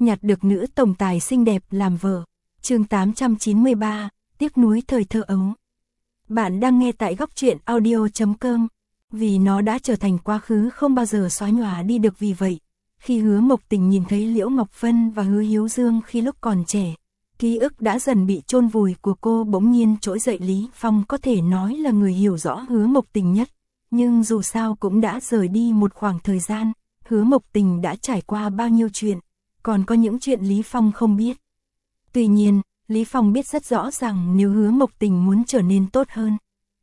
nhặt được nữ tổng tài xinh đẹp làm vợ. Chương 893, tiếc nuối thời thơ ấu. Bạn đang nghe tại góc truyện audio.com. Vì nó đã trở thành quá khứ không bao giờ xóa nhòa đi được, vì vậy, khi Hứa Mộc Tình nhìn thấy Liễu Ngọc Phân và Hứa Hiếu Dương khi lúc còn trẻ, ký ức đã dần bị chôn vùi của cô bỗng nhiên trỗi dậy. Lý Phong có thể nói là người hiểu rõ Hứa Mộc Tình nhất, nhưng dù sao cũng đã rời đi một khoảng thời gian, Hứa Mộc Tình đã trải qua bao nhiêu chuyện, còn có những chuyện Lý Phong không biết. Tuy nhiên, Lý Phong biết rất rõ rằng nếu Hứa Mộc Tình muốn trở nên tốt hơn,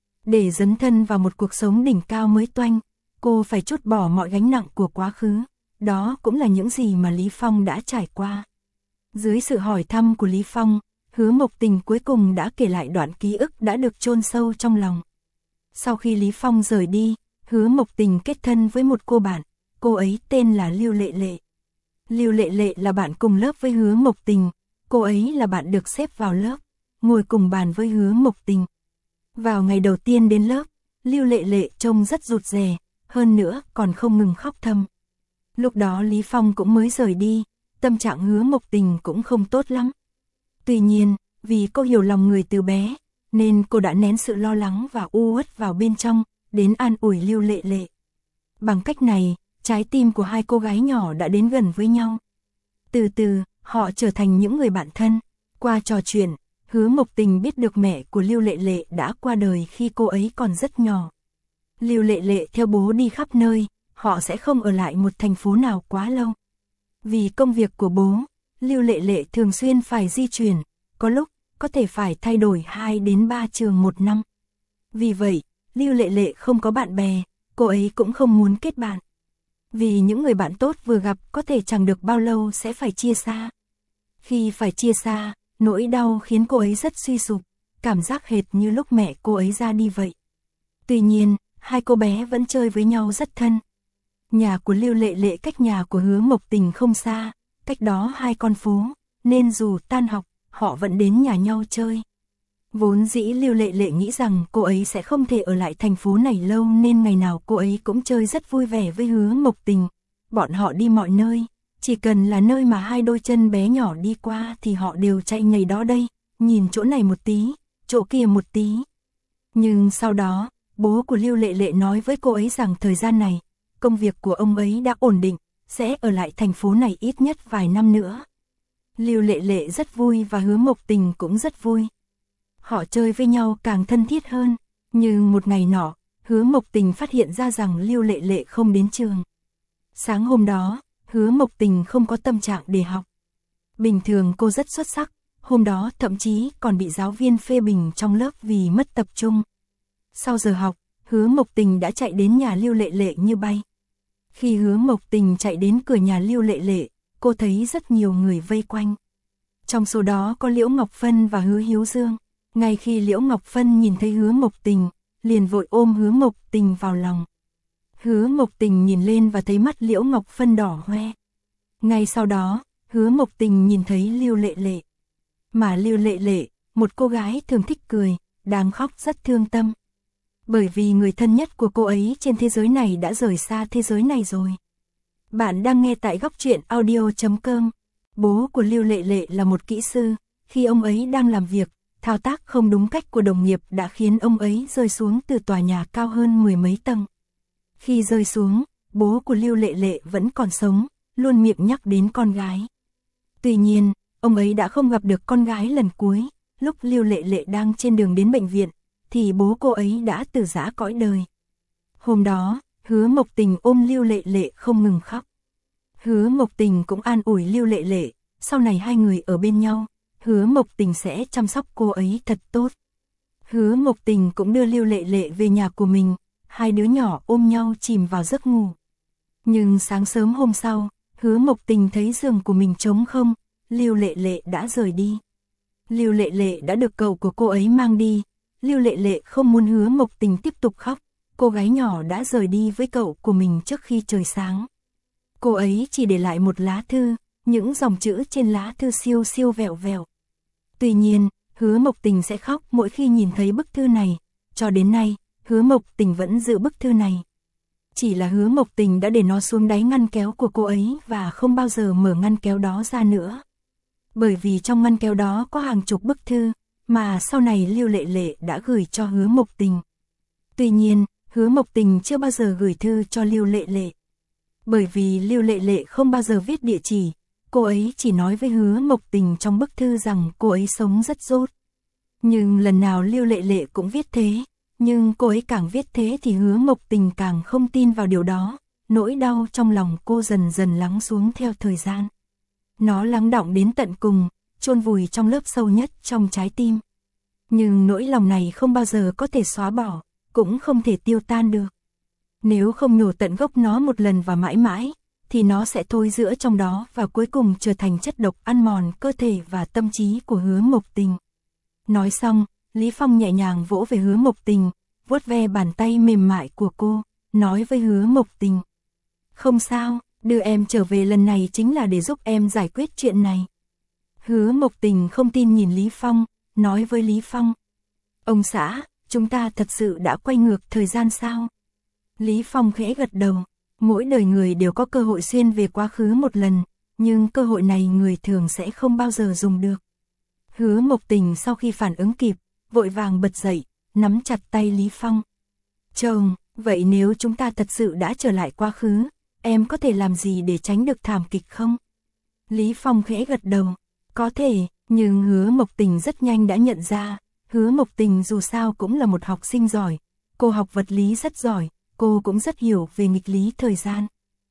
để dấn thân vào một cuộc sống đỉnh cao mới toanh, cô phải trút bỏ mọi gánh nặng của quá khứ. Đó cũng là những gì mà Lý Phong đã trải qua. Dưới sự hỏi thăm của Lý Phong, Hứa Mộc Tình cuối cùng đã kể lại đoạn ký ức đã được chôn sâu trong lòng. Sau khi Lý Phong rời đi, Hứa Mộc Tình kết thân với một cô bạn, cô ấy tên là Lưu Lệ Lệ. Lưu Lệ Lệ là bạn cùng lớp với Hứa Mộc Tình, cô ấy là bạn được xếp vào lớp, ngồi cùng bàn với Hứa Mộc Tình. Vào ngày đầu tiên đến lớp, Lưu Lệ Lệ trông rất rụt rè, hơn nữa còn không ngừng khóc thầm. Lúc đó Lý Phong cũng mới rời đi, tâm trạng Hứa Mộc Tình cũng không tốt lắm. Tuy nhiên, vì cô hiểu lòng người từ bé, nên cô đã nén sự lo lắng và u uất vào bên trong, đến an ủi Lưu Lệ Lệ. Bằng cách này, trái tim của hai cô gái nhỏ đã đến gần với nhau. Từ từ, họ trở thành những người bạn thân. Qua trò chuyện, Hứa Mộc Tình biết được mẹ của Lưu Lệ Lệ đã qua đời khi cô ấy còn rất nhỏ. Lưu Lệ Lệ theo bố đi khắp nơi, họ sẽ không ở lại một thành phố nào quá lâu. Vì công việc của bố, Lưu Lệ Lệ thường xuyên phải di chuyển, có lúc có thể phải thay đổi 2 đến 3 trường một năm. Vì vậy, Lưu Lệ Lệ không có bạn bè, cô ấy cũng không muốn kết bạn. Vì những người bạn tốt vừa gặp có thể chẳng được bao lâu sẽ phải chia xa. Khi phải chia xa, nỗi đau khiến cô ấy rất suy sụp, cảm giác hệt như lúc mẹ cô ấy ra đi vậy. Tuy nhiên, hai cô bé vẫn chơi với nhau rất thân. Nhà của Lưu Lệ Lệ cách nhà của Hứa Mộc Tình không xa, cách đó 2 con phố, nên dù tan học, họ vẫn đến nhà nhau chơi. Vốn dĩ Lưu Lệ Lệ nghĩ rằng cô ấy sẽ không thể ở lại thành phố này lâu, nên ngày nào cô ấy cũng chơi rất vui vẻ với Hứa Mộc Tình. Bọn họ đi mọi nơi, chỉ cần là nơi mà hai đôi chân bé nhỏ đi qua thì họ đều chạy nhảy đó đây, nhìn chỗ này một tí, chỗ kia một tí. Nhưng sau đó, bố của Lưu Lệ Lệ nói với cô ấy rằng thời gian này, công việc của ông ấy đã ổn định, sẽ ở lại thành phố này ít nhất vài năm nữa. Lưu Lệ Lệ rất vui và Hứa Mộc Tình cũng rất vui. Họ chơi với nhau càng thân thiết hơn, nhưng một ngày nọ, Hứa Mộc Tình phát hiện ra rằng Lưu Lệ Lệ không đến trường. Sáng hôm đó, Hứa Mộc Tình không có tâm trạng để học. Bình thường cô rất xuất sắc, hôm đó thậm chí còn bị giáo viên phê bình trong lớp vì mất tập trung. Sau giờ học, Hứa Mộc Tình đã chạy đến nhà Lưu Lệ Lệ như bay. Khi Hứa Mộc Tình chạy đến cửa nhà Lưu Lệ Lệ, cô thấy rất nhiều người vây quanh. Trong số đó có Liễu Ngọc Phân và Hứa Hiếu Dương. Ngay khi Liễu Ngọc Phân nhìn thấy Hứa Mộc Tình, liền vội ôm Hứa Mộc Tình vào lòng. Hứa Mộc Tình nhìn lên và thấy mắt Liễu Ngọc Phân đỏ hoe. Ngay sau đó, Hứa Mộc Tình nhìn thấy Lưu Lệ Lệ. Mà Lưu Lệ Lệ, một cô gái thường thích cười, đang khóc rất thương tâm. Bởi vì người thân nhất của cô ấy trên thế giới này đã rời xa thế giới này rồi. Bạn đang nghe tại góc truyện audio.com. Bố của Lưu Lệ Lệ là một kỹ sư, khi ông ấy đang làm việc, thao tác không đúng cách của đồng nghiệp đã khiến ông ấy rơi xuống từ tòa nhà cao hơn 10 mấy tầng. Khi rơi xuống, bố của Lưu Lệ Lệ vẫn còn sống, luôn miệng nhắc đến con gái. Tuy nhiên, ông ấy đã không gặp được con gái lần cuối, lúc Lưu Lệ Lệ đang trên đường đến bệnh viện, thì bố cô ấy đã từ giã cõi đời. Hôm đó, Hứa Mộc Tình ôm Lưu Lệ Lệ không ngừng khóc. Hứa Mộc Tình cũng an ủi Lưu Lệ Lệ, sau này hai người ở bên nhau, Hứa Mộc Tình sẽ chăm sóc cô ấy thật tốt. Hứa Mộc Tình cũng đưa Lưu Lệ Lệ về nhà của mình, hai đứa nhỏ ôm nhau chìm vào giấc ngủ. Nhưng sáng sớm hôm sau, Hứa Mộc Tình thấy giường của mình trống không, Lưu Lệ Lệ đã rời đi. Lưu Lệ Lệ đã được cậu của cô ấy mang đi. Lưu Lệ Lệ không muốn Hứa Mộc Tình tiếp tục khóc, cô gái nhỏ đã rời đi với cậu của mình trước khi trời sáng. Cô ấy chỉ để lại một lá thư, những dòng chữ trên lá thư siêu siêu vẹo vẹo. Tuy nhiên, Hứa Mộc Tình sẽ khóc mỗi khi nhìn thấy bức thư này, cho đến nay, Hứa Mộc Tình vẫn giữ bức thư này. chỉ là Hứa Mộc Tình đã để nó xuống đáy ngăn kéo của cô ấy và không bao giờ mở ngăn kéo đó ra nữa. Bởi vì trong ngăn kéo đó có hàng chục bức thư, mà sau này Lưu Lệ Lệ đã gửi cho Hứa Mộc Tình. Tuy nhiên, Hứa Mộc Tình chưa bao giờ gửi thư cho Lưu Lệ Lệ. Bởi vì Lưu Lệ Lệ không bao giờ viết địa chỉ, cô ấy chỉ nói với Hứa Mộc Tình trong bức thư rằng cô ấy sống rất dốt. Nhưng lần nào Lưu Lệ Lệ cũng viết thế, nhưng cô ấy càng viết thế thì Hứa Mộc Tình càng không tin vào điều đó, nỗi đau trong lòng cô dần dần lắng xuống theo thời gian. Nó lắng đọng đến tận cùng, chôn vùi trong lớp sâu nhất trong trái tim. Nhưng nỗi lòng này không bao giờ có thể xóa bỏ, cũng không thể tiêu tan được. Nếu không nhổ tận gốc nó một lần và mãi mãi, thì nó sẽ thối rữa trong đó và cuối cùng trở thành chất độc ăn mòn cơ thể và tâm trí của Hứa Mộc Tình. Nói xong, Lý Phong nhẹ nhàng vỗ về Hứa Mộc Tình, vuốt ve bàn tay mềm mại của cô, nói với Hứa Mộc Tình. Không sao, đưa em trở về lần này chính là để giúp em giải quyết chuyện này. Hứa Mộc Tình không tin nhìn Lý Phong, nói với Lý Phong. Ông xã, chúng ta thật sự đã quay ngược thời gian sao? Lý Phong khẽ gật đầu, mỗi đời người đều có cơ hội xuyên về quá khứ một lần, nhưng cơ hội này người thường sẽ không bao giờ dùng được. Hứa Mộc Tình sau khi phản ứng kịp, vội vàng bật dậy, nắm chặt tay Lý Phong. Chồng, vậy nếu chúng ta thật sự đã trở lại quá khứ, em có thể làm gì để tránh được thảm kịch không? Lý Phong khẽ gật đầu, có thể, nhưng Hứa Mộc Tình rất nhanh đã nhận ra, Hứa Mộc Tình dù sao cũng là một học sinh giỏi, cô học vật lý rất giỏi, cô cũng rất hiểu về nghịch lý thời gian.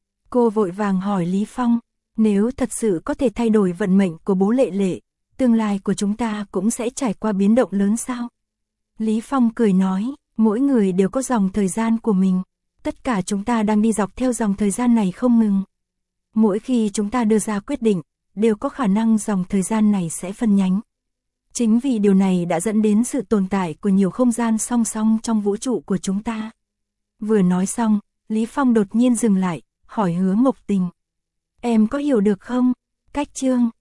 Cô vội vàng hỏi Lý Phong, nếu thật sự có thể thay đổi vận mệnh của bố Lệ Lệ, tương lai của chúng ta cũng sẽ trải qua biến động lớn sao? Lý Phong cười nói, mỗi người đều có dòng thời gian của mình, tất cả chúng ta đang đi dọc theo dòng thời gian này không ngừng. Mỗi khi chúng ta đưa ra quyết định, đều có khả năng dòng thời gian này sẽ phân nhánh. Chính vì điều này đã dẫn đến sự tồn tại của nhiều không gian song song trong vũ trụ của chúng ta. Vừa nói xong, Lý Phong đột nhiên dừng lại, hỏi Hứa Mộc Tình. Em có hiểu được không? Cách chương